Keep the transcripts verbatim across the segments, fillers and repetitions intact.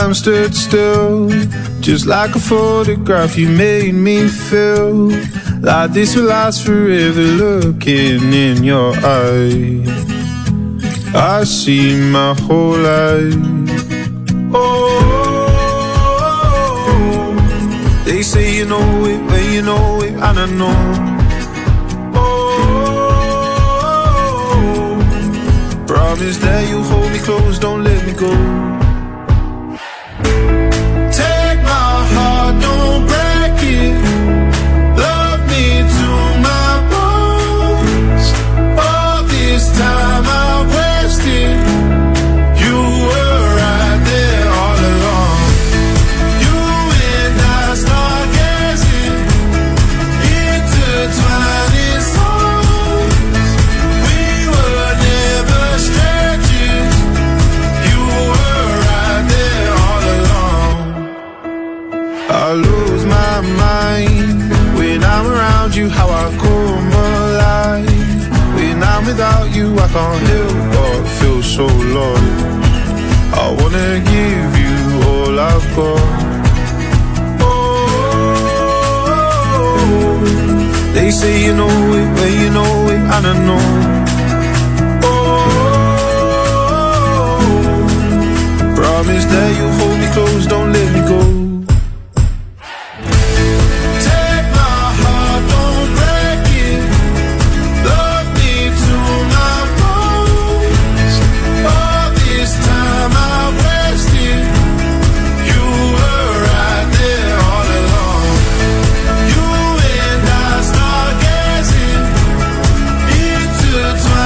time stood still, just like a photograph. You made me feel like this will last forever. Looking in your eyes, I see my whole life. Oh, they say you know it when you know it, and I know. Oh, promise that you'll hold me close, don't let me go. Take my heart, don't break it. Love me to my bones. All this time I wasted, you were right there all along. You and I start gazing, intertwining souls. We were never strangers. You were right there all along. I lose my mind when I'm around you, how I come alive. When I'm without you, I can't help but feel so lost. I wanna give you all I've got. Oh, they say you know it when you know it, and I know. Oh, promise that you'll hold me close, don't let me go. Take my heart, don't break it. Love me to my bones. All this time I wasted, you were right there all along. You and I start gazing, intertwining.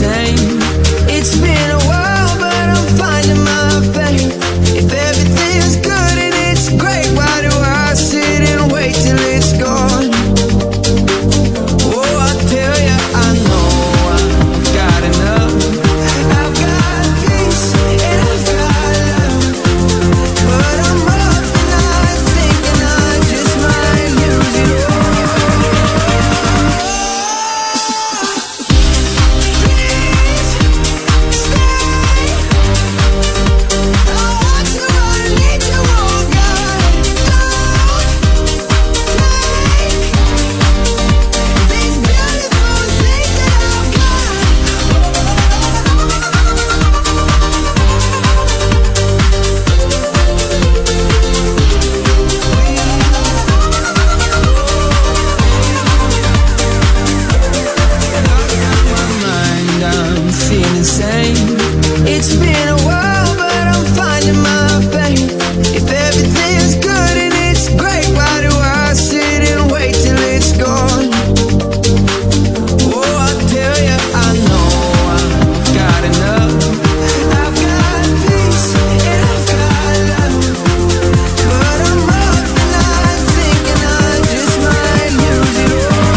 same. It's been a while, but I'm finding my faith. If everything's good and it's great, why do I sit and wait till it's gone? Oh, I tell ya, I know I've got enough. I've got peace and I've got love, but I'm up tonight thinking I just might lose it all. It's been a while, but I'm finding my faith. If everything's good and it's great, why do I sit and wait till it's gone? Oh, I tell ya, I know I've got enough. I've got peace and I've got love, but I'm up tonight thinking I just might lose it all.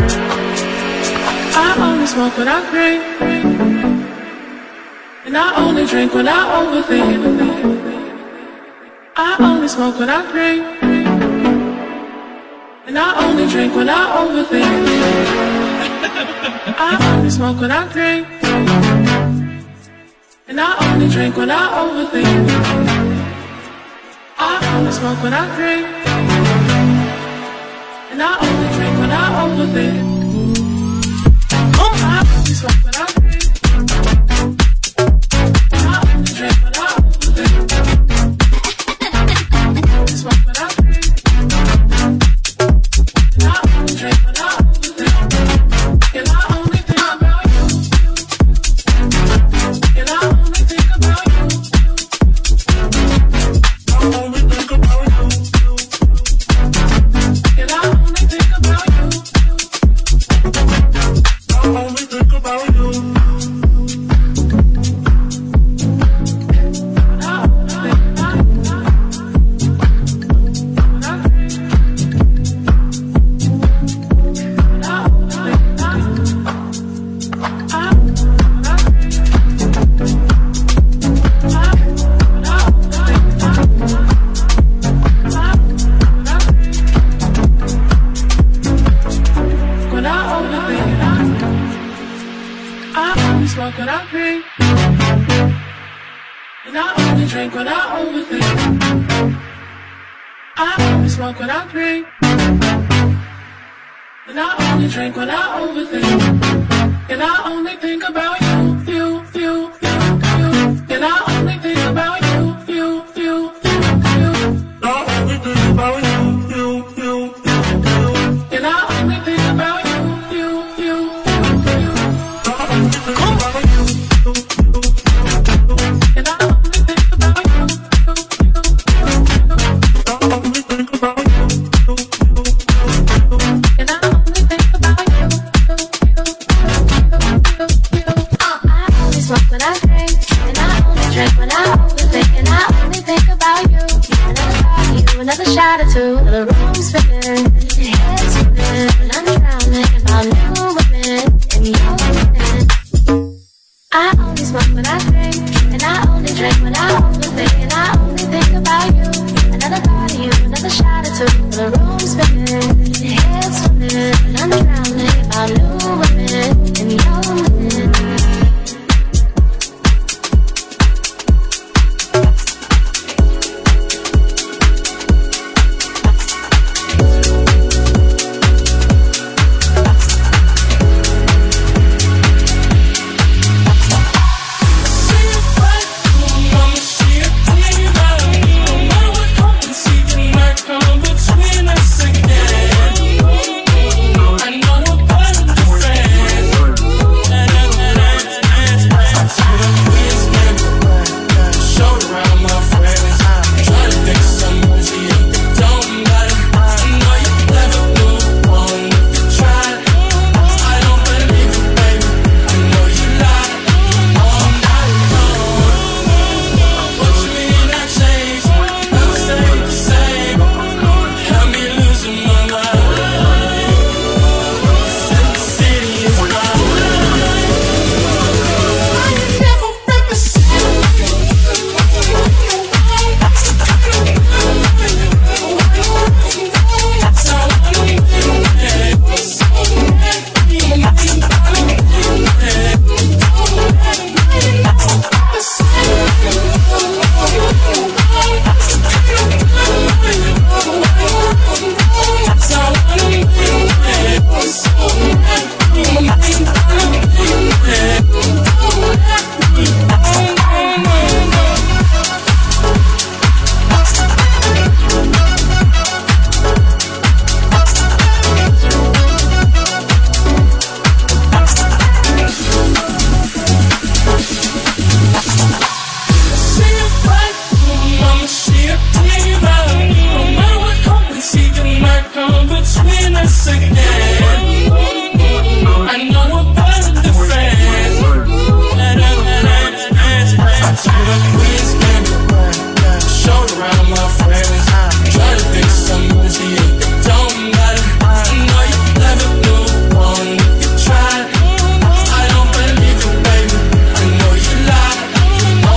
smoke what I drink, and I only only drink when I overthink. I only smoke when I drink. And I only drink when I overthink. I only smoke when I drink. And I only drink when I overthink. I only smoke when I drink. And I only drink when I overthink. I only smoke when I drink. And I only drink when I overthink. I only smoke when I drink. And I only drink when I overthink. And I only think about you. And I only think about you. I only think about you. And I only think about you. I only think about you. Smoke when I drink, and I only drink when I overthink. I only smoke when I drink, and I only drink when I overthink. And I only think about you, you, you, you, you. And I only think about you, you, you, you, you. I only think about you, you, you, you, you. And I only think about you, you, you, you, you. I only think about you. And I only think about you. I only think about you. And I only think about you. I only smoke when I drink, and I only drink when I overthink, and I only think about you. Another body, another shot or two, another room spinning, head spinning, and I'm drowning about new women and your women. I only smoke when I drink, and I only drink when I overthink, and I only think about you. Another body, another shot or two, another room spinning, head spinning, and I'm drowning about new women and your women. Oh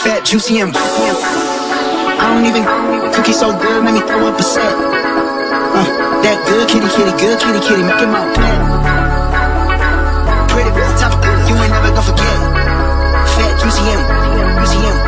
Fat, juicy, and I don't even cookie so good, make me throw up a set. Uh, that good kitty, kitty, good kitty, kitty, make him out pet. Pretty, top, you ain't never gonna forget. Fat, juicy, and juicy, and